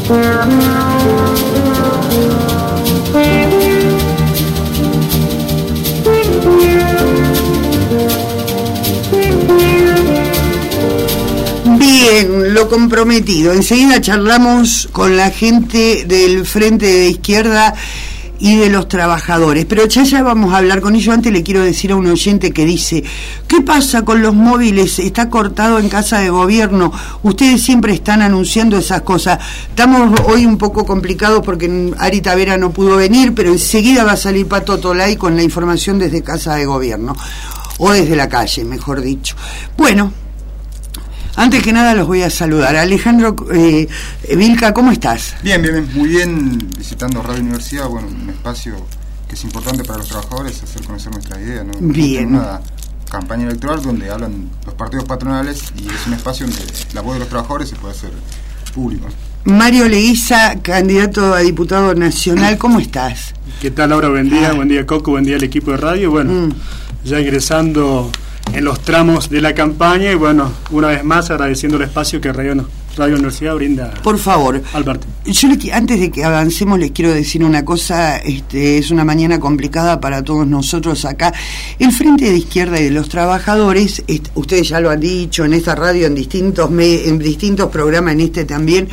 Bien, lo comprometido. Enseguida charlamos con la gente del Frente de Izquierda y de los trabajadores, pero ya vamos a hablar con ellos. Antes le quiero decir a un oyente que dice: ¿qué pasa con los móviles? Está cortado en Casa de Gobierno, ustedes siempre están anunciando esas cosas. Estamos hoy un poco complicados porque Ari Tavera no pudo venir, pero enseguida va a salir Pato Tolay con la información desde Casa de Gobierno, o desde la calle, mejor dicho. Bueno, antes que nada los voy a saludar. Alejandro Vilca, ¿cómo estás? Bien, muy bien, visitando Radio Universidad, bueno, un espacio que es importante para los trabajadores, hacer conocer nuestra idea, ¿no? Bien. Una campaña electoral donde hablan los partidos patronales y es un espacio donde la voz de los trabajadores se puede hacer público. Mario Leguiza, candidato a diputado nacional, ¿cómo estás? ¿Qué tal, Laura? Buen día Coco, buen día al equipo de radio. Bueno, ya ingresando en los tramos de la campaña y bueno, una vez más agradeciendo el espacio que Radio Universidad brinda. Por favor, Alberto. Yo antes de que avancemos les quiero decir una cosa. Es una mañana complicada para todos nosotros acá. El Frente de Izquierda y de los Trabajadores, ustedes ya lo han dicho en esta radio, en distintos programas, en este también,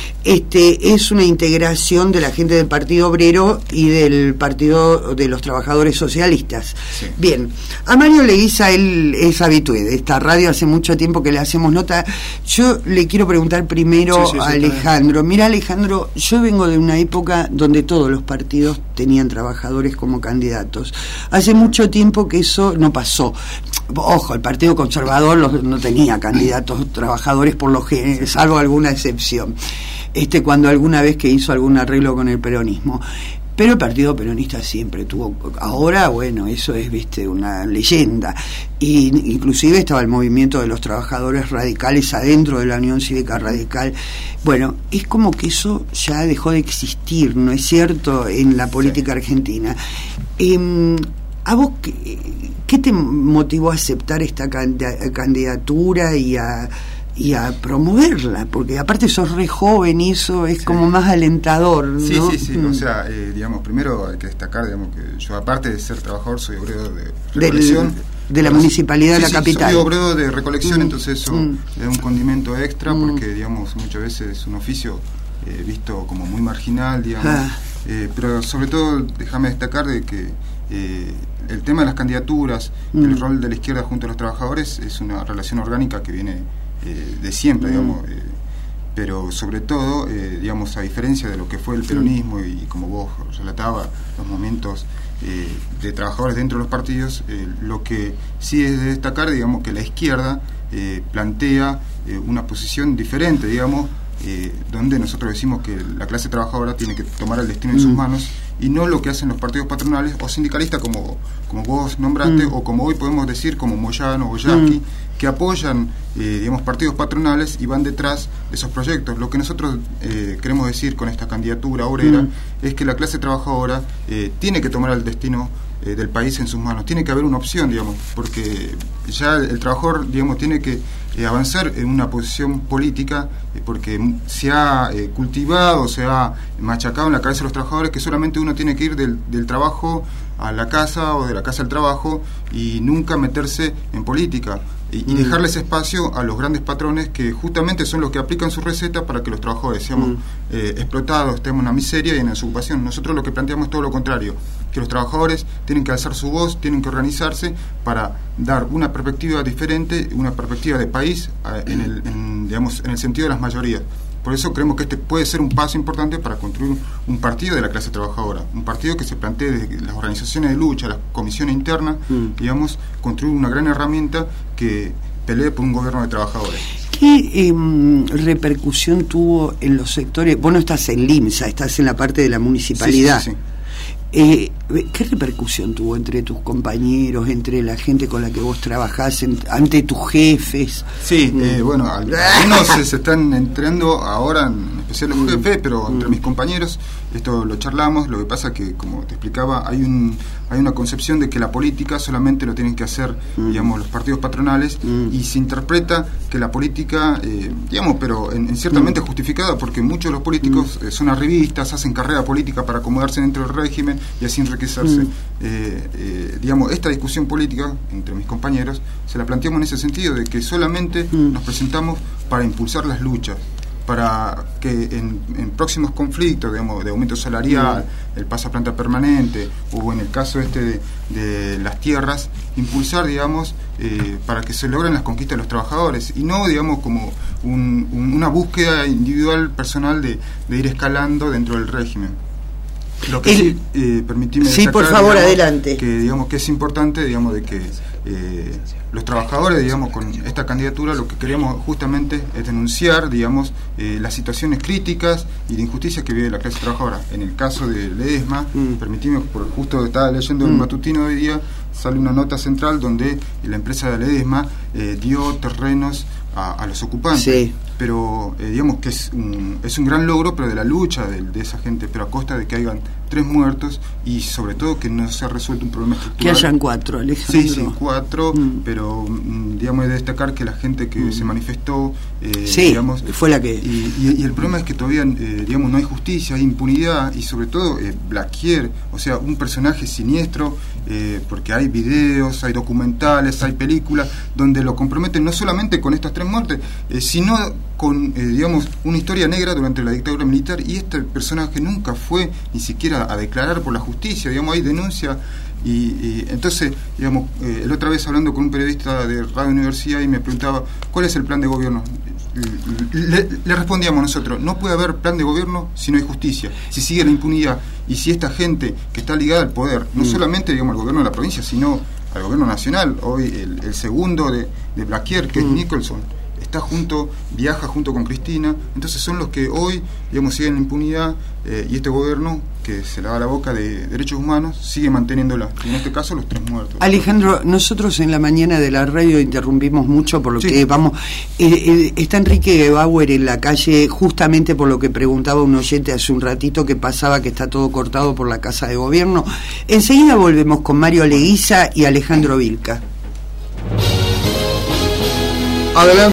es una integración de la gente del Partido Obrero y del Partido de los Trabajadores Socialistas. Sí. Bien, a Mario Leguiza, él es habitué de esta radio, hace mucho tiempo que le hacemos nota. Yo le quiero preguntar primero a Alejandro. Mira, Alejandro, yo vengo de una época donde todos los partidos tenían trabajadores como candidatos. Hace mucho tiempo que eso no pasó. Ojo, el Partido Conservador no tenía candidatos trabajadores por lo general, salvo alguna excepción. Cuando alguna vez que hizo algún arreglo con el peronismo, pero el Partido Peronista siempre tuvo. Ahora, bueno, eso es, una leyenda. Y inclusive estaba el movimiento de los trabajadores radicales adentro de la Unión Cívica Radical. Bueno, es como que eso ya dejó de existir, ¿no es cierto?, en la política argentina. ¿A vos qué te motivó a aceptar esta candidatura y a promoverla? Porque aparte sos re joven y eso es como más alentador, ¿no? Sí. O sea, primero hay que destacar, que yo, aparte de ser trabajador, soy obrero de recolección. De la municipalidad de la capital. Soy obrero de recolección, entonces eso le da un condimento extra, porque, muchas veces es un oficio visto como muy marginal, pero sobre todo, déjame destacar de que el tema de las candidaturas, el rol de la izquierda junto a los trabajadores es una relación orgánica que viene de siempre, pero sobre todo, a diferencia de lo que fue el peronismo y como vos relatabas, los momentos de trabajadores dentro de los partidos, lo que sí es de destacar, que la izquierda plantea una posición diferente, donde nosotros decimos que la clase trabajadora tiene que tomar el destino en sus manos y no lo que hacen los partidos patronales o sindicalistas como vos nombraste, o como hoy podemos decir como Moyano o Yaqui, que apoyan partidos patronales y van detrás de esos proyectos. Lo que nosotros queremos decir con esta candidatura obrera es que la clase trabajadora tiene que tomar el destino del país en sus manos. Tiene que haber una opción, porque ya el trabajador, tiene que avanzar en una posición política, porque se ha cultivado, se ha machacado en la cabeza de los trabajadores que solamente uno tiene que ir del trabajo a la casa o de la casa al trabajo y nunca meterse en política y dejarles espacio a los grandes patrones que justamente son los que aplican su receta para que los trabajadores seamos explotados, estemos en la miseria y en la desocupación. Nosotros lo que planteamos es todo lo contrario, que los trabajadores tienen que alzar su voz, tienen que organizarse para dar una perspectiva diferente, una perspectiva de país en el sentido de las mayorías. Por eso creemos que este puede ser un paso importante para construir un partido de la clase trabajadora, un partido que se plantee desde las organizaciones de lucha, las comisiones internas, construir una gran herramienta que pelee por un gobierno de trabajadores. ¿Qué repercusión tuvo en los sectores? Vos no estás en LIMSA, estás en la parte de la municipalidad. Sí. ¿Qué repercusión tuvo entre tus compañeros, entre la gente con la que vos trabajás, ante tus jefes? Sí, algunos se están entrando ahora, especial los jefes, pero entre mis compañeros esto lo charlamos. Lo que pasa que, como te explicaba, hay una concepción de que la política solamente lo tienen que hacer, digamos, los partidos patronales, y se interpreta que la política, digamos, pero en ciertamente justificada, porque muchos de los políticos son arribistas, hacen carrera política para acomodarse dentro del régimen y así enriquecerse. Digamos, esta discusión política entre mis compañeros se la planteamos en ese sentido, de que solamente nos presentamos para impulsar las luchas, para que en próximos conflictos, digamos, de aumento salarial, el paso a planta permanente, o en el caso de las tierras, impulsar, digamos, para que se logren las conquistas de los trabajadores, y no, digamos, como una búsqueda individual, personal, de ir escalando dentro del régimen. Lo que permitime sí, destacar, por favor, digamos, adelante. Que, digamos, que es importante, digamos, de que los trabajadores, digamos, con esta candidatura lo que queremos justamente es denunciar, digamos, las situaciones críticas y de injusticia que vive la clase trabajadora. En el caso de Ledesma, permitime, porque justo estaba leyendo el matutino de hoy día, sale una nota central donde la empresa de Ledesma dio terrenos a los ocupantes. Sí. Pero digamos que es un gran logro, pero de la lucha de esa gente, pero a costa de que hayan 3 muertos y sobre todo que no se ha resuelto un problema estructural. Que hayan 4, Alejandro. Sí, 4, pero digamos, de destacar que la gente que se manifestó, digamos, fue la que... Y el problema es que todavía, digamos, no hay justicia, hay impunidad, y sobre todo Blaquier, o sea, un personaje siniestro, porque hay videos, hay documentales, hay películas donde lo comprometen no solamente con estas 3 muertes, sino con, digamos, una historia negra durante la dictadura militar, y este personaje nunca fue ni siquiera a declarar por la justicia, digamos, hay denuncia, y entonces, digamos, la otra vez hablando con un periodista de Radio Universidad y me preguntaba, ¿cuál es el plan de gobierno? Le respondíamos nosotros, no puede haber plan de gobierno si no hay justicia, si sigue la impunidad, y si esta gente que está ligada al poder, no solamente, digamos, al gobierno de la provincia, sino al gobierno nacional. Hoy el segundo de Blaquier, que es Nicholson, viaja junto con Cristina, entonces son los que hoy, digamos, siguen la impunidad, y este gobierno que se lava la boca de derechos humanos sigue manteniéndola, y en este caso los 3 muertos. Alejandro, nosotros en la mañana de la radio interrumpimos mucho por lo que vamos, está Enrique Bauer en la calle justamente por lo que preguntaba un oyente hace un ratito, que pasaba que está todo cortado por la Casa de Gobierno. Enseguida volvemos con Mario Leguiza y Alejandro Vilca. Adelante.